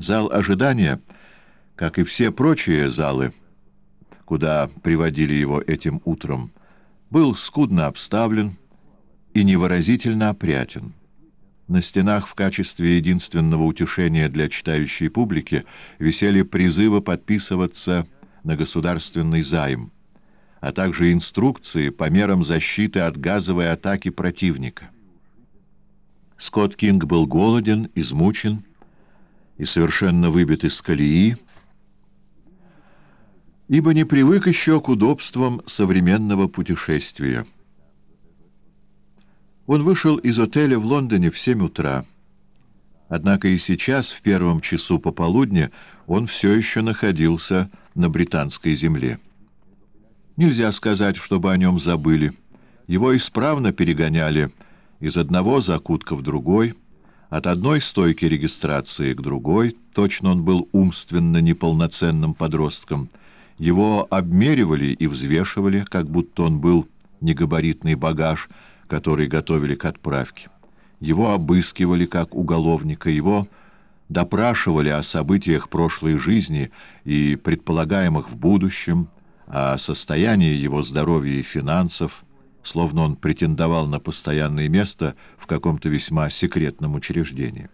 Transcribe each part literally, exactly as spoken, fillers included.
Зал ожидания, как и все прочие залы, куда приводили его этим утром, был скудно обставлен и невыразительно опрятен. На стенах в качестве единственного утешения для читающей публики висели призывы подписываться на государственный займ, а также инструкции по мерам защиты от газовой атаки противника. Скотт Кинг был голоден, измучен и совершенно выбит из колеи, ибо не привык еще к удобствам современного путешествия. Он вышел из отеля в Лондоне в семь утра. Однако и сейчас, в первом часу пополудня, он все еще находился на британской земле. Нельзя сказать, чтобы о нем забыли. Его исправно перегоняли из одного закутка в другой, от одной стойки регистрации к другой, точно он был умственно неполноценным подростком. Его обмеривали и взвешивали, как будто он был негабаритный багаж, который готовили к отправке. Его обыскивали как уголовника, его допрашивали о событиях прошлой жизни и предполагаемых в будущем, о состоянии его здоровья и финансов, словно он претендовал на постоянное место в каком-то весьма секретном учреждении.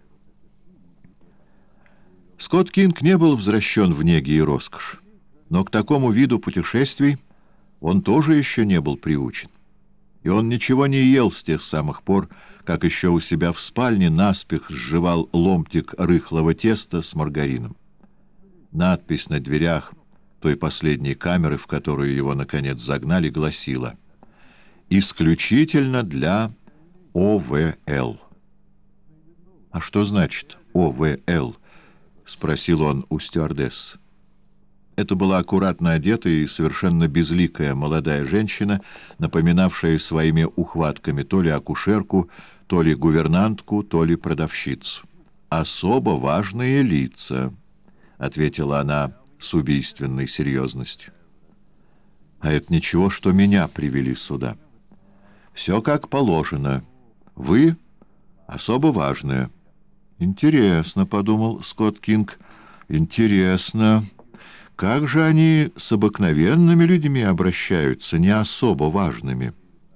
Скотт Кинг не был возвращен в неги и роскошь, но к такому виду путешествий он тоже еще не был приучен. И он ничего не ел с тех самых пор, как еще у себя в спальне наспех сживал ломтик рыхлого теста с маргарином. Надпись на дверях той последней камеры, в которую его, наконец, загнали, гласила: «Исключительно для О В Л». «А что значит О В Л?» — спросил он у стюардессы. Это была аккуратно одетая и совершенно безликая молодая женщина, напоминавшая своими ухватками то ли акушерку, то ли гувернантку, то ли продавщицу. «Особо важные лица», — ответила она с убийственной серьезностью. «А это ничего, что меня привели сюда. Все как положено. Вы особо важные». «Интересно», — подумал Скотт Кинг, — «интересно. Как же они с обыкновенными людьми обращаются, не особо важными?»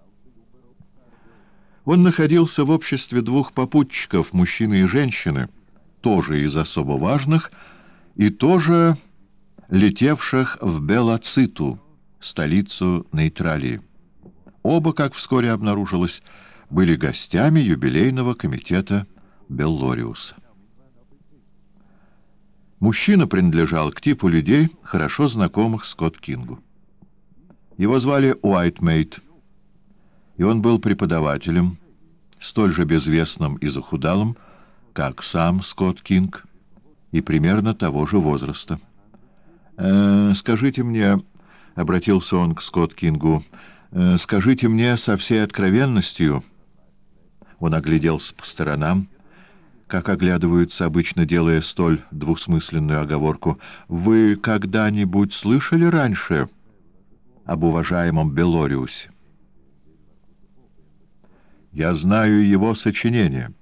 Он находился в обществе двух попутчиков, мужчины и женщины, тоже из особо важных, и тоже летевших в Белоциту, столицу Нейтралии. Оба, как вскоре обнаружилось, были гостями юбилейного комитета Беллориуса. Мужчина принадлежал к типу людей, хорошо знакомых Скотт Кингу. Его звали Уайтмейт, и он был преподавателем, столь же безвестным и захудалым, как сам Скотт Кинг, и примерно того же возраста. «Э, «Скажите мне», — обратился он к Скотт Кингу, э, — «скажите мне со всей откровенностью». Он огляделся по сторонам, как оглядываются, обычно делая столь двусмысленную оговорку. «Вы когда-нибудь слышали раньше об уважаемом Беллориусе?» «Я знаю его сочинения.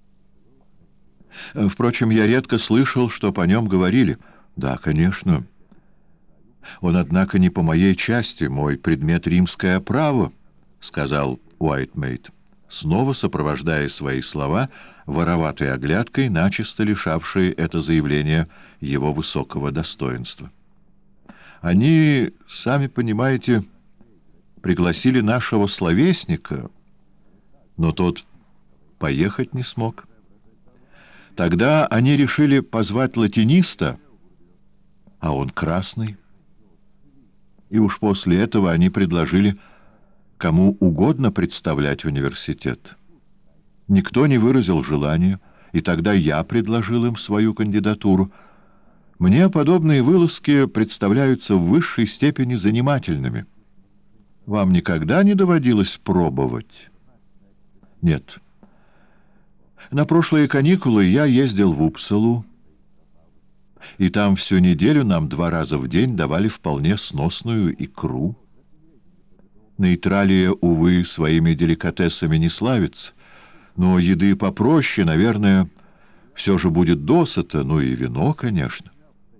Впрочем, я редко слышал, что по нем говорили». «Да, конечно. Он, однако, не по моей части, мой предмет римское право», — сказал Уайтмейт, снова сопровождая свои слова вороватой оглядкой, начисто лишавшей это заявление его высокого достоинства. «Они, сами понимаете, пригласили нашего словесника, но тот поехать не смог. Тогда они решили позвать латиниста, а он красный. И уж после этого они предложили кому угодно представлять университет. Никто не выразил желания, и тогда я предложил им свою кандидатуру. Мне подобные вылазки представляются в высшей степени занимательными. Вам никогда не доводилось пробовать?» «Нет. На прошлые каникулы я ездил в Упсалу, и там всю неделю нам два раза в день давали вполне сносную икру. Нейтралия, увы, своими деликатесами не славится, но еды попроще, наверное, все же будет досыта, ну и вино, конечно.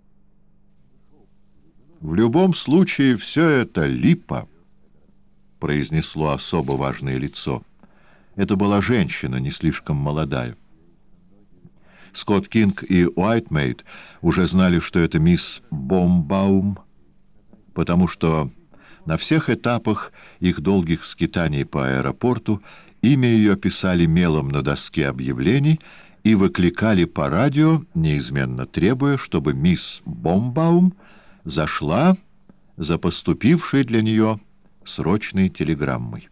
«В любом случае все это липа», — произнесло особо важное лицо. Это была женщина, не слишком молодая. Скотт Кинг и Уайтмейд уже знали, что это мисс Бомбаум, потому что на всех этапах их долгих скитаний по аэропорту имя ее писали мелом на доске объявлений и выкликали по радио, неизменно требуя, чтобы мисс Бомбаум зашла за поступившей для нее срочной телеграммой.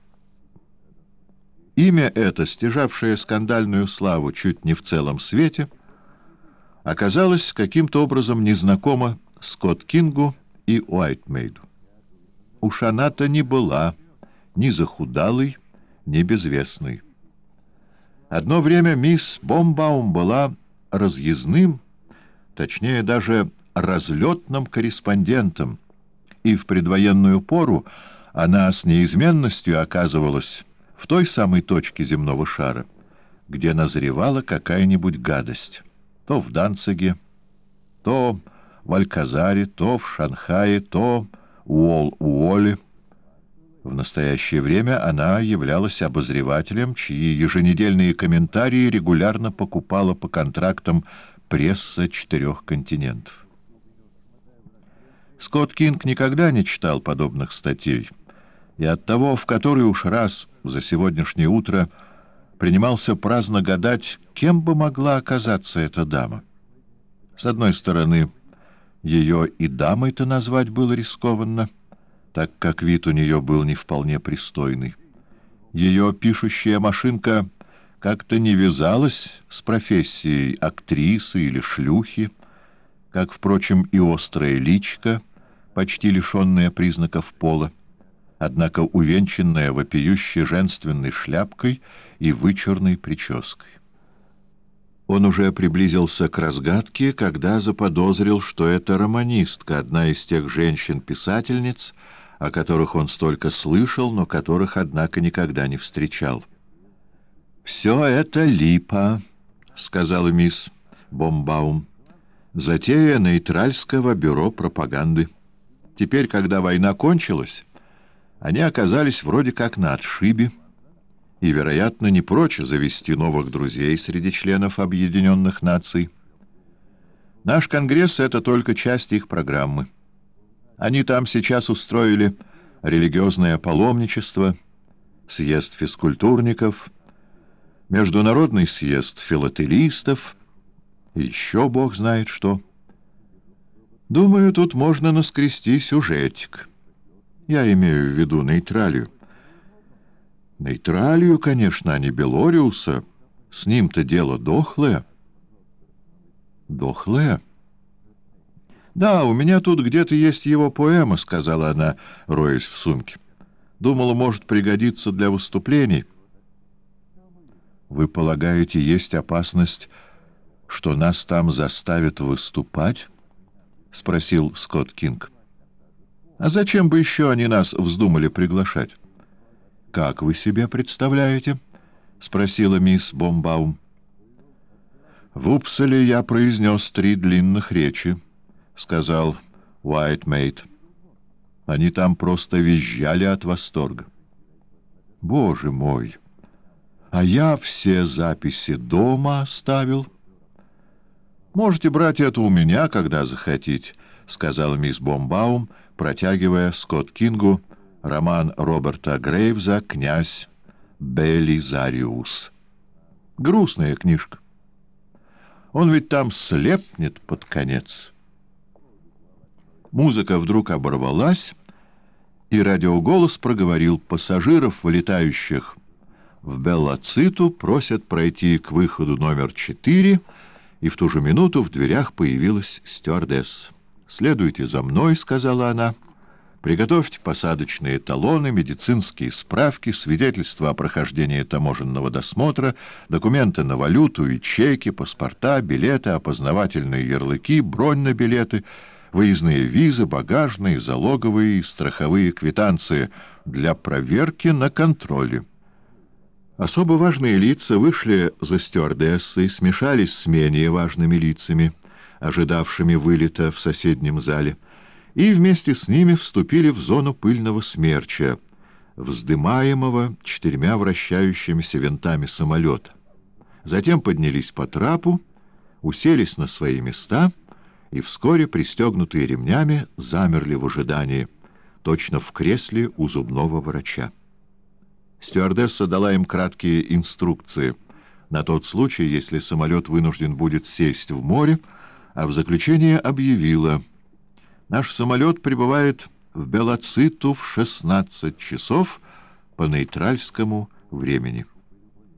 Имя это, стяжавшее скандальную славу чуть не в целом свете, оказалось каким-то образом незнакомо Скотт Кингу и Уайтмейду. Уж она-то не была ни захудалой, ни безвестной. Одно время мисс Бомбаум была разъездным, точнее даже разлетным корреспондентом, и в предвоенную пору она с неизменностью оказывалась в той самой точке земного шара, где назревала какая-нибудь гадость. То в Данциге, то в Альказаре, то в Шанхае, то у Уолл-Уолле. В настоящее время она являлась обозревателем, чьи еженедельные комментарии регулярно покупала по контрактам пресса четырех континентов. Скотт Кинг никогда не читал подобных статей, и оттого в который уж раз за сегодняшнее утро принимался праздно гадать, кем бы могла оказаться эта дама. С одной стороны, ее и дамой-то назвать было рискованно, так как вид у нее был не вполне пристойный. Ее пишущая машинка как-то не вязалась с профессией актрисы или шлюхи, как, впрочем, и острая личка, почти лишенная признаков пола, однако увенчанная вопиющей женственной шляпкой и вычурной прической. Он уже приблизился к разгадке, когда заподозрил, что это романистка, одна из тех женщин-писательниц, о которых он столько слышал, но которых, однако, никогда не встречал. «Все это липа», — сказала мисс Бомбаум, — «затея нейтральского бюро пропаганды. Теперь, когда война кончилась, они оказались вроде как на отшибе и, вероятно, не прочь завести новых друзей среди членов Объединенных Наций. Наш Конгресс — это только часть их программы. Они там сейчас устроили религиозное паломничество, съезд физкультурников, международный съезд филателистов и еще бог знает что. Думаю, тут можно наскрести сюжетик. Я имею в виду нейтралию. Нейтралию, конечно, а не Белориуса. С ним-то дело дохлое. Дохлое? Да, у меня тут где-то есть его поэма, сказала она, роясь в сумке. Думала, может пригодиться для выступлений. Вы полагаете, есть опасность, что нас там заставят выступать? Спросил Скотт Кинг. А зачем бы еще они нас вздумали приглашать? Как вы себе представляете? Спросила мисс Бомбаум. В Упсале я произнес три длинных речи, сказал Уайтмейд. Они там просто визжали от восторга. Боже мой! А я все записи дома оставил. Можете брать это у меня, когда захотите, сказала мисс Бомбаум, протягивая Скотт Кингу роман Роберта Грейвза «Князь Белизариус». Грустная книжка. Он ведь там слепнет под конец. Музыка вдруг оборвалась, и радиоголос проговорил: пассажиров, вылетающих в Беллациту, просят пройти к выходу номер четыре, и в ту же минуту в дверях появилась стюардесса. «Следуйте за мной», — сказала она. «Приготовьте посадочные талоны, медицинские справки, свидетельства о прохождении таможенного досмотра, документы на валюту и чеки, паспорта, билеты, опознавательные ярлыки, бронь на билеты, выездные визы, багажные, залоговые и страховые квитанции для проверки на контроле». Особо важные лица вышли за стюардессой, смешались с менее важными лицами, ожидавшими вылета в соседнем зале, и вместе с ними вступили в зону пыльного смерча, вздымаемого четырьмя вращающимися винтами самолета. Затем поднялись по трапу, уселись на свои места и вскоре, пристегнутые ремнями, замерли в ожидании, точно в кресле у зубного врача. Стюардесса дала им краткие инструкции на тот случай, если самолет вынужден будет сесть в море, а в заключение объявила: «Наш самолет прибывает в Белоциту в шестнадцать часов по нейтральскому времени».